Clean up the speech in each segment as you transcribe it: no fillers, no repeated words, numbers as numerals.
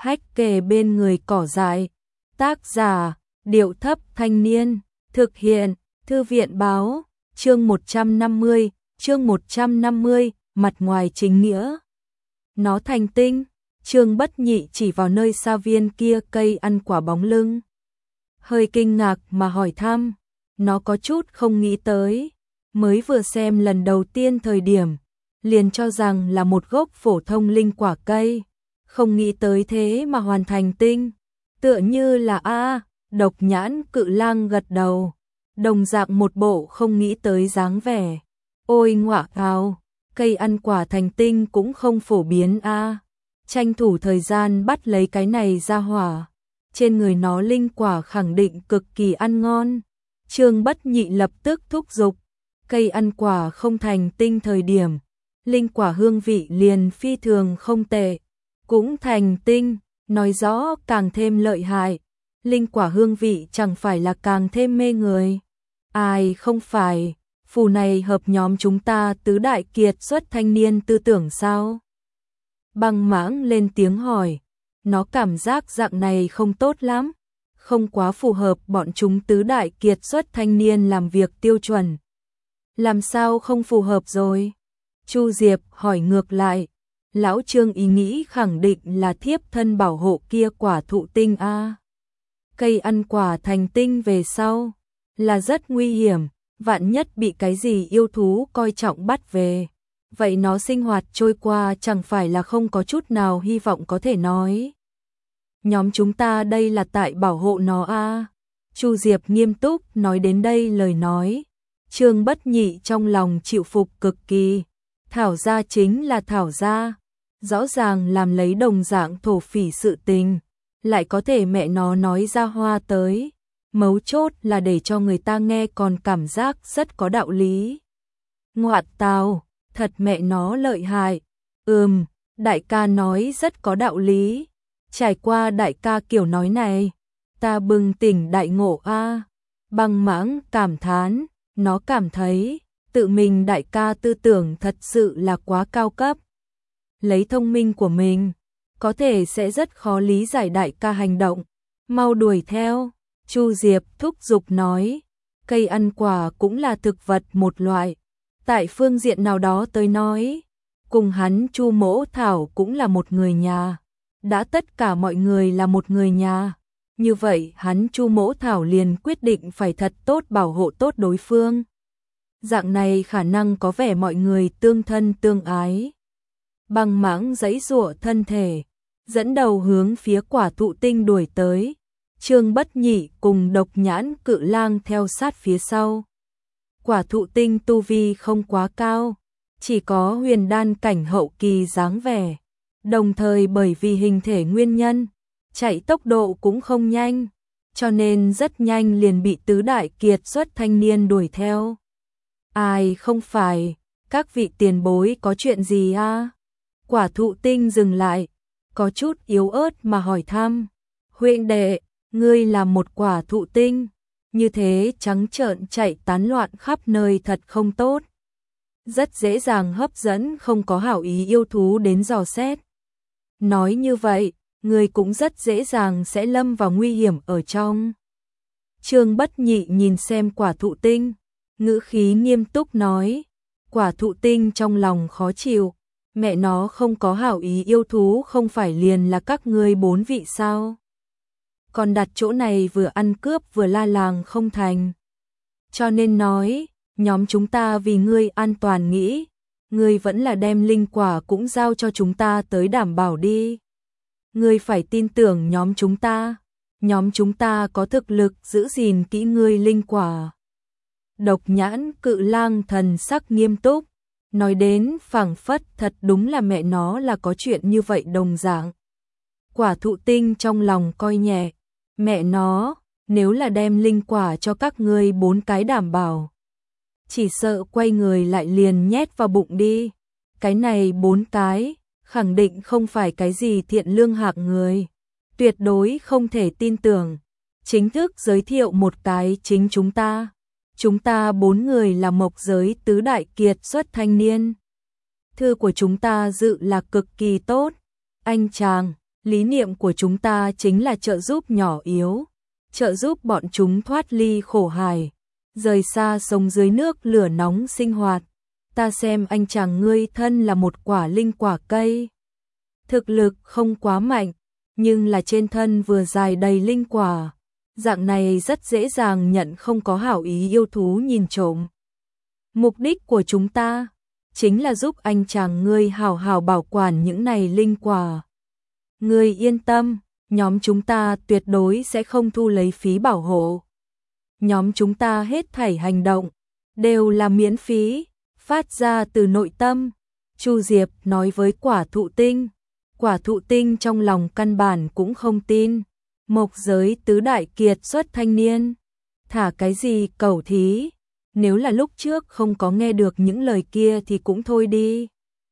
hách kề bên người cỏ dại. Tác giả, Điệu Thấp Thanh Niên. Thực hiện, Thư viện báo. Chương 150, mặt ngoài chính nghĩa. Nó thành tinh. Trương Bất Nhị chỉ vào nơi xa viên kia cây ăn quả bóng lưng. Hơi kinh ngạc mà hỏi thăm. Nó có chút không nghĩ tới. Mới vừa xem lần đầu tiên thời điểm, liền cho rằng là một gốc phổ thông linh quả cây. Không nghĩ tới thế mà hoàn thành tinh. Tựa như là Độc Nhãn Cự Lang gật đầu. Đồng dạng một bộ không nghĩ tới dáng vẻ. Ôi ngọa ào, cây ăn quả thành tinh cũng không phổ biến tranh thủ thời gian bắt lấy cái này ra hỏa. Trên người nó linh quả khẳng định cực kỳ ăn ngon. Trương Bất Nhị lập tức thúc giục. Cây ăn quả không thành tinh thời điểm, linh quả hương vị liền phi thường không tệ. Cũng thành tinh, nói rõ càng thêm lợi hại. Linh quả hương vị chẳng phải là càng thêm mê người. Ai không phải, phù này hợp nhóm chúng ta tứ đại kiệt xuất thanh niên tư tưởng sao? Băng Mãng lên tiếng hỏi, nó cảm giác dạng này không tốt lắm, không quá phù hợp bọn chúng tứ đại kiệt xuất thanh niên làm việc tiêu chuẩn. Làm sao không phù hợp rồi? Chu Diệp hỏi ngược lại. Lão Trương ý nghĩ khẳng định là thiếp thân bảo hộ kia quả thụ tinh Cây ăn quả thành tinh về sau là rất nguy hiểm, vạn nhất bị cái gì yêu thú coi trọng bắt về. Vậy nó sinh hoạt trôi qua chẳng phải là không có chút nào hy vọng có thể nói. Nhóm chúng ta đây là tại bảo hộ nó Chu Diệp nghiêm túc nói đến đây lời nói. Trương Bất Nhị trong lòng chịu phục cực kỳ. Thảo gia chính là Thảo gia. Rõ ràng làm lấy đồng dạng thổ phỉ sự tình. Lại có thể mẹ nó nói ra hoa tới. Mấu chốt là để cho người ta nghe còn cảm giác rất có đạo lý. Ngoạt tào, thật mẹ nó lợi hại. Đại ca nói rất có đạo lý. Trải qua đại ca kiểu nói này, ta bừng tỉnh đại ngộ Băng Mãng cảm thán, nó cảm thấy tự mình đại ca tư tưởng thật sự là quá cao cấp. Lấy thông minh của mình, có thể sẽ rất khó lý giải đại ca hành động. Mau đuổi theo. Chu Diệp thúc giục nói, cây ăn quả cũng là thực vật một loại. Tại phương diện nào đó tới nói, cùng hắn Chu Mỗ Thảo cũng là một người nhà. Đã tất cả mọi người là một người nhà. Như vậy hắn Chu Mỗ Thảo liền quyết định phải thật tốt bảo hộ tốt đối phương. Dạng này khả năng có vẻ mọi người tương thân tương ái. Băng Mãng giãy giụa thân thể, dẫn đầu hướng phía quả thụ tinh đuổi tới. Trương Bất Nhị cùng Độc Nhãn Cự Lang theo sát phía sau. Quả thụ tinh tu vi không quá cao, chỉ có huyền đan cảnh hậu kỳ dáng vẻ. Đồng thời bởi vì hình thể nguyên nhân, chạy tốc độ cũng không nhanh, cho nên rất nhanh liền bị tứ đại kiệt xuất thanh niên đuổi theo. Ai không phải, các vị tiền bối có chuyện gì Quả thụ tinh dừng lại, có chút yếu ớt mà hỏi thăm. Huynh đệ, ngươi là một quả thụ tinh, như thế trắng trợn chạy tán loạn khắp nơi thật không tốt. Rất dễ dàng hấp dẫn không có hảo ý yêu thú đến dò xét. Nói như vậy, ngươi cũng rất dễ dàng sẽ lâm vào nguy hiểm ở trong. Trương Bất Nhị nhìn xem quả thụ tinh, ngữ khí nghiêm túc nói. Quả thụ tinh trong lòng khó chịu, mẹ nó không có hảo ý yêu thú không phải liền là các ngươi 4 vị sao? Còn đặt chỗ này vừa ăn cướp vừa la làng không thành. Cho nên nói, nhóm chúng ta vì ngươi an toàn nghĩ, ngươi vẫn là đem linh quả cũng giao cho chúng ta tới đảm bảo đi. Ngươi phải tin tưởng nhóm chúng ta có thực lực giữ gìn kỹ ngươi linh quả. Độc Nhãn Cự Lang thần sắc nghiêm túc, nói đến phảng phất thật đúng là mẹ nó là có chuyện như vậy đồng dạng. Quả thụ tinh trong lòng coi nhẹ, mẹ nó, nếu là đem linh quả cho các ngươi 4 cái đảm bảo, chỉ sợ quay người lại liền nhét vào bụng đi. Cái này 4 cái, khẳng định không phải cái gì thiện lương hạng người, tuyệt đối không thể tin tưởng. Chính thức giới thiệu một cái chính chúng ta 4 người là mộc giới tứ đại kiệt xuất thanh niên. Thư của chúng ta dự là cực kỳ tốt, anh chàng, Lý niệm của chúng ta chính là trợ giúp nhỏ yếu, trợ giúp bọn chúng thoát ly khổ hải, rời xa sống dưới nước lửa nóng sinh hoạt. Ta xem anh chàng ngươi thân là một quả linh quả cây. Thực lực không quá mạnh, nhưng là trên thân vừa dài đầy linh quả. Dạng này rất dễ dàng nhận không có hảo ý yêu thú nhìn trộm. Mục đích của chúng ta chính là giúp anh chàng ngươi hảo hảo bảo quản những này linh quả. Ngươi yên tâm, nhóm chúng ta tuyệt đối sẽ không thu lấy phí bảo hộ. Nhóm chúng ta hết thảy hành động đều là miễn phí, phát ra từ nội tâm. Chu Diệp nói với Quả Thụ Tinh. Quả Thụ Tinh trong lòng căn bản cũng không tin. Mộc giới tứ đại kiệt xuất thanh niên, thả cái gì cẩu thí, nếu là lúc trước không có nghe được những lời kia thì cũng thôi đi.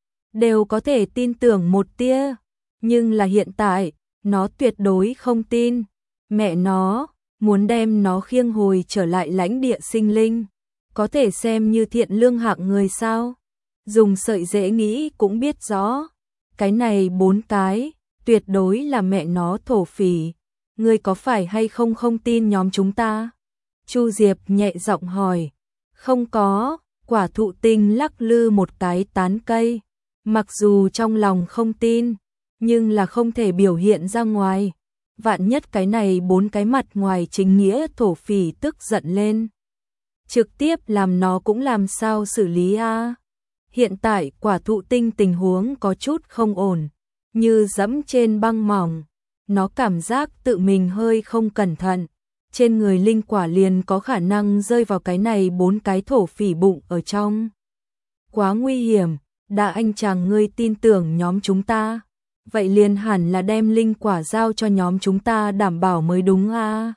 Đều có thể tin tưởng một tia, nhưng là hiện tại, nó tuyệt đối không tin. Mẹ nó, muốn đem nó khiêng hồi trở lại lãnh địa sinh linh, có thể xem như thiện lương hạng người sao? Dùng sợi dễ nghĩ cũng biết rõ, cái này 4 cái, tuyệt đối là mẹ nó thổ phỉ. Ngươi có phải hay không tin nhóm chúng ta? Chu Diệp nhẹ giọng hỏi. Không có, Quả Thụ Tinh lắc lư một cái tán cây. Mặc dù trong lòng không tin, nhưng là không thể biểu hiện ra ngoài. Vạn nhất cái này 4 cái mặt ngoài chính nghĩa thổ phỉ tức giận lên. Trực tiếp làm nó cũng làm sao xử lý a? Hiện tại Quả Thụ Tinh tình huống có chút không ổn, như dẫm trên băng mỏng. Nó cảm giác tự mình hơi không cẩn thận, trên người linh quả liền có khả năng rơi vào cái này 4 cái thổ phỉ bụng ở trong. Quá nguy hiểm, đã anh chàng ngươi tin tưởng nhóm chúng ta, vậy liền hẳn là đem linh quả giao cho nhóm chúng ta đảm bảo mới đúng a.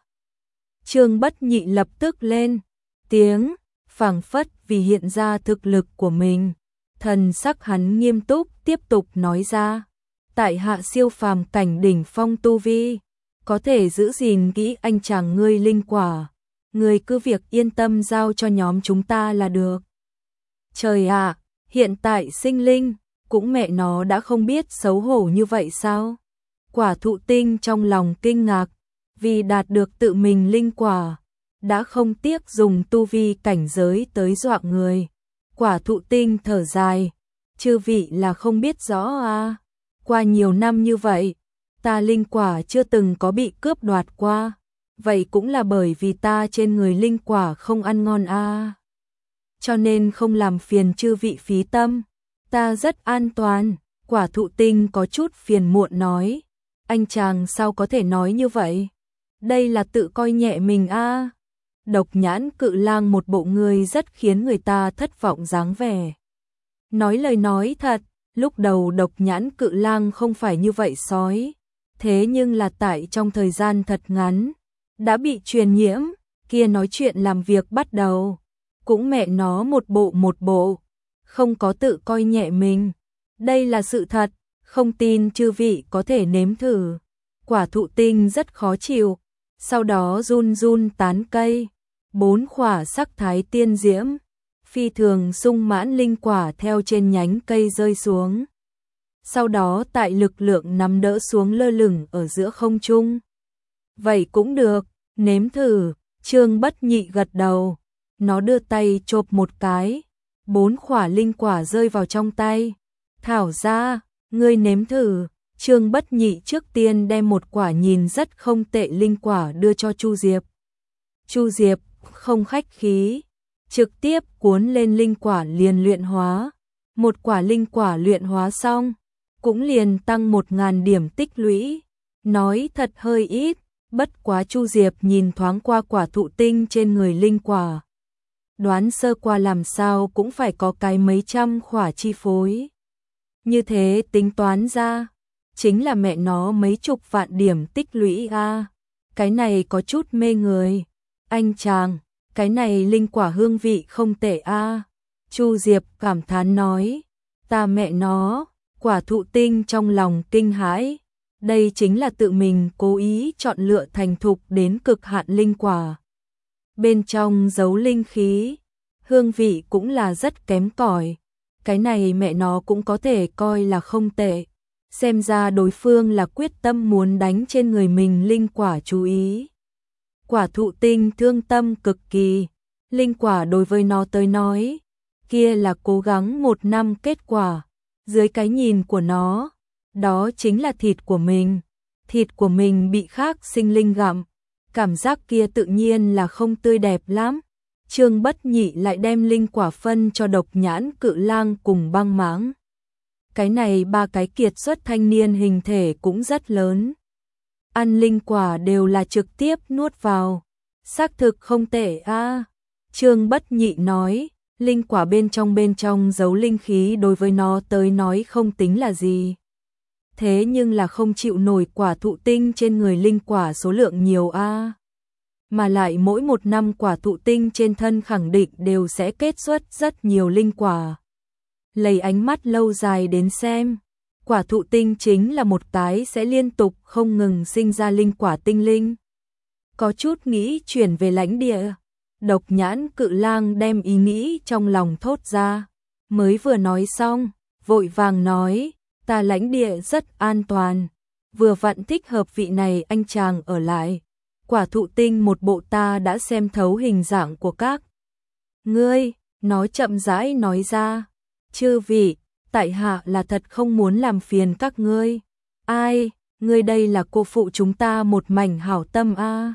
Trương Bất Nhị lập tức lên tiếng, phảng phất vì hiện ra thực lực của mình, thần sắc hắn nghiêm túc tiếp tục nói ra. Tại hạ siêu phàm cảnh đỉnh phong tu vi, có thể giữ gìn kỹ anh chàng ngươi linh quả, ngươi cứ việc yên tâm giao cho nhóm chúng ta là được. Trời ạ, hiện tại sinh linh, cũng mẹ nó đã không biết xấu hổ như vậy sao? Quả Thụ Tinh trong lòng kinh ngạc, vì đạt được tự mình linh quả, đã không tiếc dùng tu vi cảnh giới tới dọa người. Quả Thụ Tinh thở dài, chư vị là không biết rõ à? Qua nhiều năm như vậy, ta linh quả chưa từng có bị cướp đoạt qua, vậy cũng là bởi vì ta trên người linh quả không ăn ngon a. Cho nên không làm phiền chư vị phí tâm, ta rất an toàn. Quả Thụ Tinh có chút phiền muộn nói, anh chàng sao có thể nói như vậy? Đây là tự coi nhẹ mình a. Độc Nhãn Cự Lang một bộ người rất khiến người ta thất vọng dáng vẻ. Nói lời nói thật, lúc đầu Độc Nhãn Cự Lang không phải như vậy sói, thế nhưng là tại trong thời gian thật ngắn, đã bị truyền nhiễm, kia nói chuyện làm việc bắt đầu, cũng mẹ nó một bộ, không có tự coi nhẹ mình. Đây là sự thật, không tin chư vị có thể nếm thử. Quả Thụ Tinh rất khó chịu, sau đó run run tán cây, 4 khỏa sắc thái tiên diễm, phi thường sung mãn linh quả theo trên nhánh cây rơi xuống. Sau đó tại lực lượng nắm đỡ xuống lơ lửng ở giữa không trung. Vậy cũng được, nếm thử. Trương Bất Nhị gật đầu, nó đưa tay chộp một cái, 4 khỏa linh quả rơi vào trong tay. Thảo ra, ngươi nếm thử. Trương Bất Nhị trước tiên đem một quả nhìn rất không tệ linh quả đưa cho Chu Diệp. Chu Diệp không khách khí, trực tiếp cuốn lên linh quả liền luyện hóa. Một quả linh quả luyện hóa xong, cũng liền tăng 1000 điểm tích lũy. Nói thật hơi ít, bất quá Chu Diệp nhìn thoáng qua Quả Thụ Tinh trên người linh quả. Đoán sơ qua làm sao cũng phải có cái mấy trăm khỏa chi phối. Như thế tính toán ra, chính là mẹ nó mấy chục vạn điểm tích lũy a. Cái này có chút mê người. Anh chàng, cái này linh quả hương vị không tệ a. Chu Diệp cảm thán nói, ta mẹ nó. Quả Thụ Tinh trong lòng kinh hãi, đây chính là tự mình cố ý chọn lựa thành thục đến cực hạn linh quả. Bên trong giấu linh khí, hương vị cũng là rất kém cỏi. Cái này mẹ nó cũng có thể coi là không tệ. Xem ra đối phương là quyết tâm muốn đánh trên người mình. Linh quả chú ý. Quả thụ tinh thương tâm cực kỳ. Linh quả đối với nó tới nói, kia là cố gắng 1 năm kết quả. Dưới cái nhìn của nó, đó chính là thịt của mình. Thịt của mình bị khác sinh linh gặm. Cảm giác kia tự nhiên là không tươi đẹp lắm. Trương Bất Nhị lại đem linh quả phân cho Độc Nhãn Cự Lang cùng Băng Mãng. Cái này 3 cái kiệt xuất thanh niên hình thể cũng rất lớn. Ăn linh quả đều là trực tiếp nuốt vào. Xác thực không tệ a. Trương Bất Nhị nói, linh quả bên trong giấu linh khí đối với nó tới nói không tính là gì. Thế nhưng là không chịu nổi quả thụ tinh trên người linh quả số lượng nhiều a. Mà lại mỗi 1 năm quả thụ tinh trên thân khẳng định đều sẽ kết xuất rất nhiều linh quả. Lấy ánh mắt lâu dài đến xem, quả thụ tinh chính là một cái sẽ liên tục không ngừng sinh ra linh quả tinh linh. Có chút nghĩ chuyển về lãnh địa. Độc Nhãn Cự Lang đem ý nghĩ trong lòng thốt ra. Mới vừa nói xong, vội vàng nói, ta lãnh địa rất an toàn. Vừa vặn thích hợp vị này anh chàng ở lại. Quả thụ tinh một bộ ta đã xem thấu hình dạng của các ngươi. Nó chậm rãi nói ra. Chư vị, tại hạ là thật không muốn làm phiền các ngươi. Ai, ngươi đây là cô phụ chúng ta một mảnh hảo tâm a.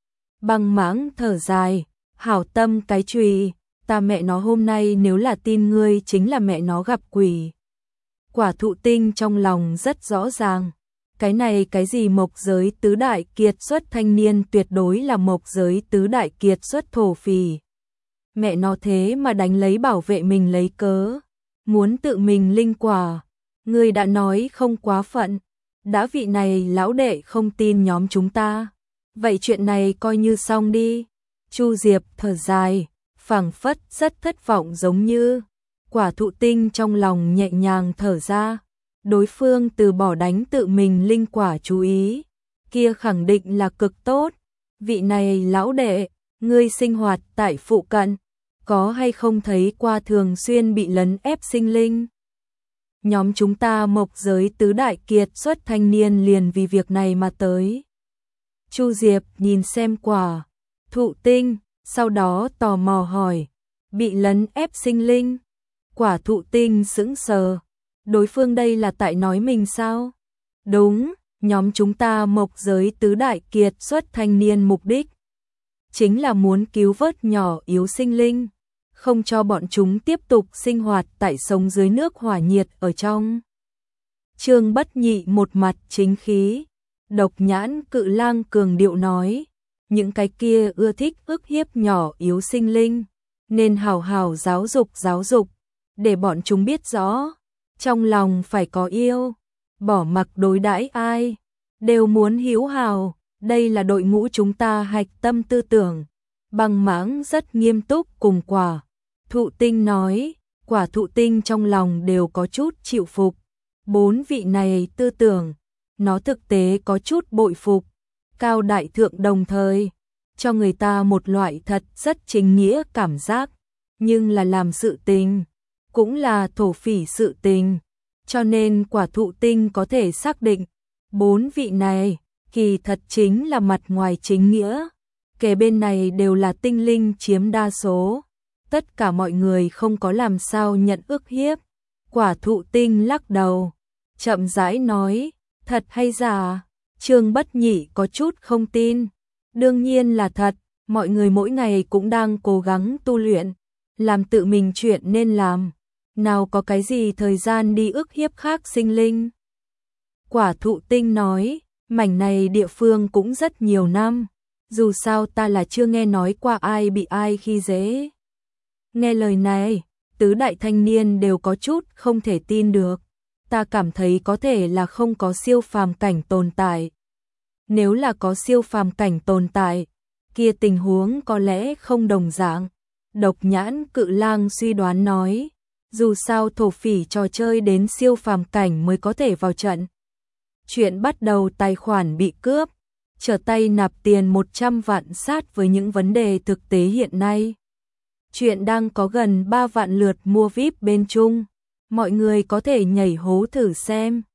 Băng Mãng thở dài, hảo tâm cái chùy, ta mẹ nó hôm nay nếu là tin ngươi chính là mẹ nó gặp quỷ. Quả thụ tinh trong lòng rất rõ ràng, cái này cái gì mộc giới tứ đại kiệt xuất thanh niên tuyệt đối là mộc giới tứ đại kiệt xuất thổ phỉ. Mẹ nó thế mà đánh lấy bảo vệ mình lấy cớ, muốn tự mình linh quả, ngươi đã nói không quá phận, đã vị này lão đệ không tin nhóm chúng ta, vậy chuyện này coi như xong đi. Chu Diệp thở dài, phảng phất rất thất vọng giống như. Quả thụ tinh trong lòng nhẹ nhàng thở ra, đối phương từ bỏ đánh tự mình linh quả chú ý, kia khẳng định là cực tốt. Vị này lão đệ, ngươi sinh hoạt tại phụ cận, có hay không thấy qua thường xuyên bị lấn ép sinh linh? Nhóm chúng ta mộc giới tứ đại kiệt xuất thanh niên liền vì việc này mà tới. Chu Diệp nhìn xem quả thụ tinh, sau đó tò mò hỏi, bị lấn ép sinh linh? Quả thụ tinh sững sờ, đối phương đây là tại nói mình sao? Đúng, nhóm chúng ta mộc giới tứ đại kiệt xuất thanh niên mục đích chính là muốn cứu vớt nhỏ yếu sinh linh, không cho bọn chúng tiếp tục sinh hoạt tại sông dưới nước hỏa nhiệt ở trong. Trương Bất Nhị một mặt chính khí, Độc Nhãn Cự Lang cường điệu nói, những cái kia ưa thích ức hiếp nhỏ yếu sinh linh, nên hào hào giáo dục, để bọn chúng biết rõ, trong lòng phải có yêu, bỏ mặc đối đãi ai, đều muốn hữu hào, đây là đội ngũ chúng ta hạch tâm tư tưởng. Băng Mãng rất nghiêm túc cùng quả thụ tinh nói, quả thụ tinh trong lòng đều có chút chịu phục. 4 vị này tư tưởng, nó thực tế có chút bội phục, cao đại thượng đồng thời, cho người ta một loại thật rất chính nghĩa cảm giác, nhưng là làm sự tình, cũng là thổ phỉ sự tình, cho nên quả thụ tinh có thể xác định, 4 vị này, kỳ thật chính là mặt ngoài chính nghĩa, kể bên này đều là tinh linh chiếm đa số, tất cả mọi người không có làm sao nhận ức hiếp. Quả thụ tinh lắc đầu, chậm rãi nói, thật hay giả? Trương Bất Nhị có chút không tin. Đương nhiên là thật, mọi người mỗi ngày cũng đang cố gắng tu luyện, làm tự mình chuyện nên làm, nào có cái gì thời gian đi ức hiếp khác sinh linh. Quả thụ tinh nói, mảnh này địa phương cũng rất nhiều năm, dù sao ta là chưa nghe nói qua ai bị ai khi dễ. Nghe lời này, tứ đại thanh niên đều có chút không thể tin được, ta cảm thấy có thể là không có siêu phàm cảnh tồn tại. Nếu là có siêu phàm cảnh tồn tại, kia tình huống có lẽ không đồng dạng. Độc Nhãn Cự Lang suy đoán nói, dù sao thổ phỉ trò chơi đến siêu phàm cảnh mới có thể vào trận. Chuyện bắt đầu tài khoản bị cướp, trở tay nạp tiền 100 vạn sát với những vấn đề thực tế hiện nay. Chuyện đang có gần 3 vạn lượt mua VIP bên Trung, mọi người có thể nhảy hố thử xem.